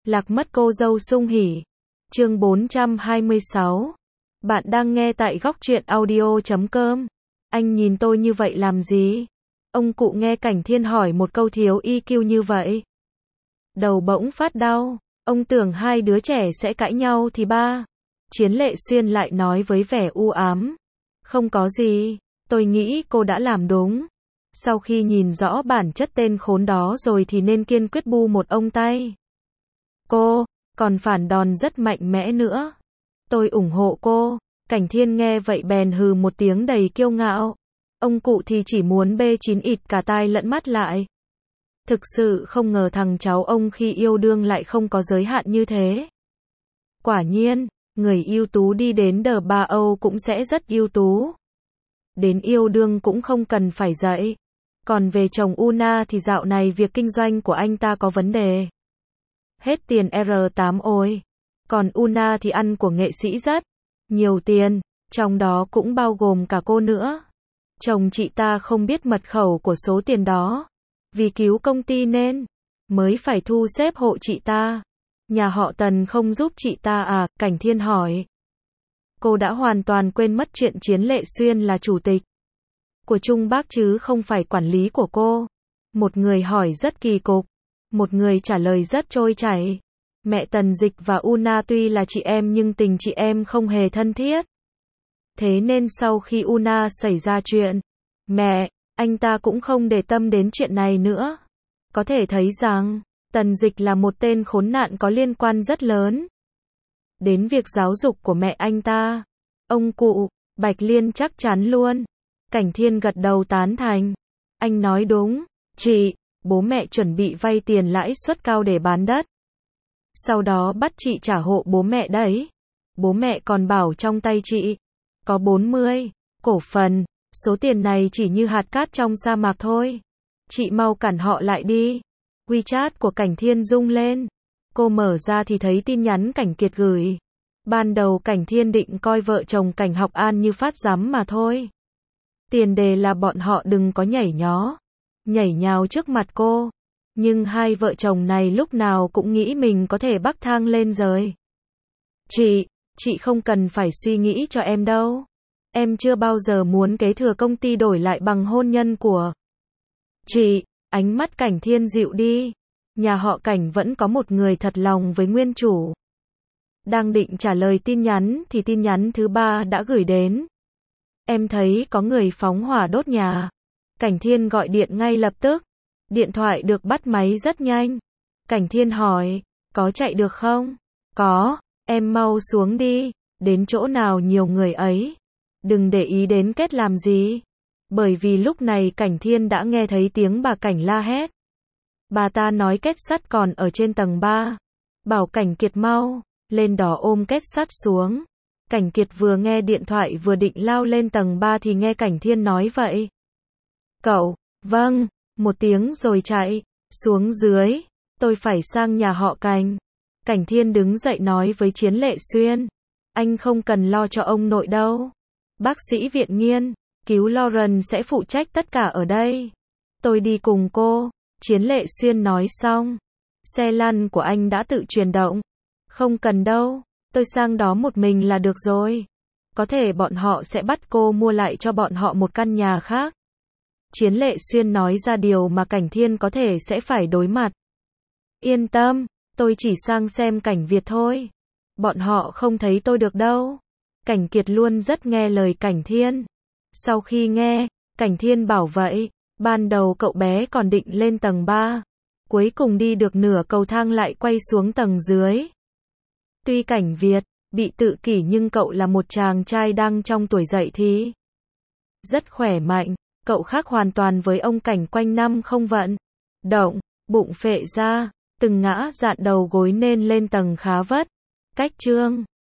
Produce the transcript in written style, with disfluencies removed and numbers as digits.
Lạc mất cô dâu sung hỉ. Chương 426. Bạn đang nghe tại góc truyện audio.com. Anh nhìn tôi như vậy làm gì? Ông cụ nghe Cảnh Thiên hỏi một câu thiếu EQ như vậy. Đầu bỗng phát đau. Ông tưởng hai đứa trẻ sẽ cãi nhau thì ba. Chiến Lệ Xuyên lại nói với vẻ u ám. Không có gì, tôi nghĩ cô đã làm đúng. Sau khi nhìn rõ bản chất tên khốn đó rồi thì nên kiên quyết bu một ông tay. Cô, còn phản đòn rất mạnh mẽ nữa. Tôi ủng hộ cô. Cảnh Thiên nghe vậy bèn hừ một tiếng đầy kiêu ngạo. Ông cụ thì chỉ muốn bê chín ịt cả tai lẫn mắt lại. Thực sự không ngờ thằng cháu ông khi yêu đương lại không có giới hạn như thế. Quả nhiên, người ưu tú đi đến đờ ba Âu cũng sẽ rất ưu tú. Đến yêu đương cũng không cần phải dạy. Còn về chồng Una thì dạo này việc kinh doanh của anh ta có vấn đề. Hết tiền R8 ôi. Còn Una thì ăn của nghệ sĩ rất nhiều tiền, trong đó cũng bao gồm cả cô nữa. Chồng chị ta không biết mật khẩu của số tiền đó. Vì cứu công ty nên mới phải thu xếp hộ chị ta. Nhà họ Tần không giúp chị ta à? Cảnh Thiên hỏi. Cô đã hoàn toàn quên mất chuyện Chiến Lệ Xuyên là chủ tịch của Trung Bác chứ không phải quản lý của cô. Một người hỏi rất kỳ cục, một người trả lời rất trôi chảy. Mẹ Tần Dịch và Una tuy là chị em nhưng tình chị em không hề thân thiết. Thế nên sau khi Una xảy ra chuyện, mẹ, anh ta cũng không để tâm đến chuyện này nữa. Có thể thấy rằng, Tần Dịch là một tên khốn nạn có liên quan rất lớn đến việc giáo dục của mẹ anh ta. Ông cụ, Bạch Liên chắc chắn luôn. Cảnh Thiên gật đầu tán thành. Anh nói đúng, chị, bố mẹ chuẩn bị vay tiền lãi suất cao để bán đất. Sau đó bắt chị trả hộ bố mẹ đấy. Bố mẹ còn bảo trong tay chị có 40 cổ phần, số tiền này chỉ như hạt cát trong sa mạc thôi. Chị mau cản họ lại đi. WeChat của Cảnh Thiên rung lên. Cô mở ra thì thấy tin nhắn Cảnh Kiệt gửi. Ban đầu Cảnh Thiên định coi vợ chồng Cảnh Học An như phát giám mà thôi. Tiền đề là bọn họ đừng có nhảy nhào trước mặt cô. Nhưng hai vợ chồng này lúc nào cũng nghĩ mình có thể bắc thang lên rồi. Chị không cần phải suy nghĩ cho em đâu. Em chưa bao giờ muốn kế thừa công ty đổi lại bằng hôn nhân của chị. Ánh mắt Cảnh Thiên dịu đi. Nhà họ Cảnh vẫn có một người thật lòng với nguyên chủ. Đang định trả lời tin nhắn thì tin nhắn thứ 3 đã gửi đến. Em thấy có người phóng hỏa đốt nhà. Cảnh Thiên gọi điện ngay lập tức. Điện thoại được bắt máy rất nhanh. Cảnh Thiên hỏi, có chạy được không? Có, em mau xuống đi. Đến chỗ nào nhiều người ấy. Đừng để ý đến Kết làm gì. Bởi vì lúc này Cảnh Thiên đã nghe thấy tiếng bà Cảnh la hét. Bà ta nói Kết Sắt còn ở trên tầng 3. Bảo Cảnh Kiệt mau lên đó ôm Kết Sắt xuống. Cảnh Kiệt vừa nghe điện thoại vừa định lao lên tầng 3 thì nghe Cảnh Thiên nói vậy. Cậu, vâng, một tiếng rồi chạy xuống dưới. Tôi phải sang nhà họ Cảnh. Cảnh Thiên đứng dậy nói với Chiến Lệ Xuyên. Anh không cần lo cho ông nội đâu. Bác sĩ viện nghiên cứu Lauren sẽ phụ trách tất cả ở đây. Tôi đi cùng cô. Chiến Lệ Xuyên nói xong. Xe lăn của anh đã tự chuyển động. Không cần đâu. Tôi sang đó một mình là được rồi. Có thể bọn họ sẽ bắt cô mua lại cho bọn họ một căn nhà khác. Chiến Lệ Xuyên nói ra điều mà Cảnh Thiên có thể sẽ phải đối mặt. Yên tâm, tôi chỉ sang xem Cảnh Việt thôi. Bọn họ không thấy tôi được đâu. Cảnh Kiệt luôn rất nghe lời Cảnh Thiên. Sau khi nghe, Cảnh Thiên bảo vậy, ban đầu cậu bé còn định lên tầng 3. Cuối cùng đi được nửa cầu thang lại quay xuống tầng dưới. Tuy Cảnh Việt bị tự kỷ nhưng cậu là một chàng trai đang trong tuổi dậy thì rất khỏe mạnh. Cậu khác hoàn toàn với ông Cảnh quanh năm không vận động, bụng phệ ra, từng ngã dạn đầu gối nên lên tầng khá vất. Cách chương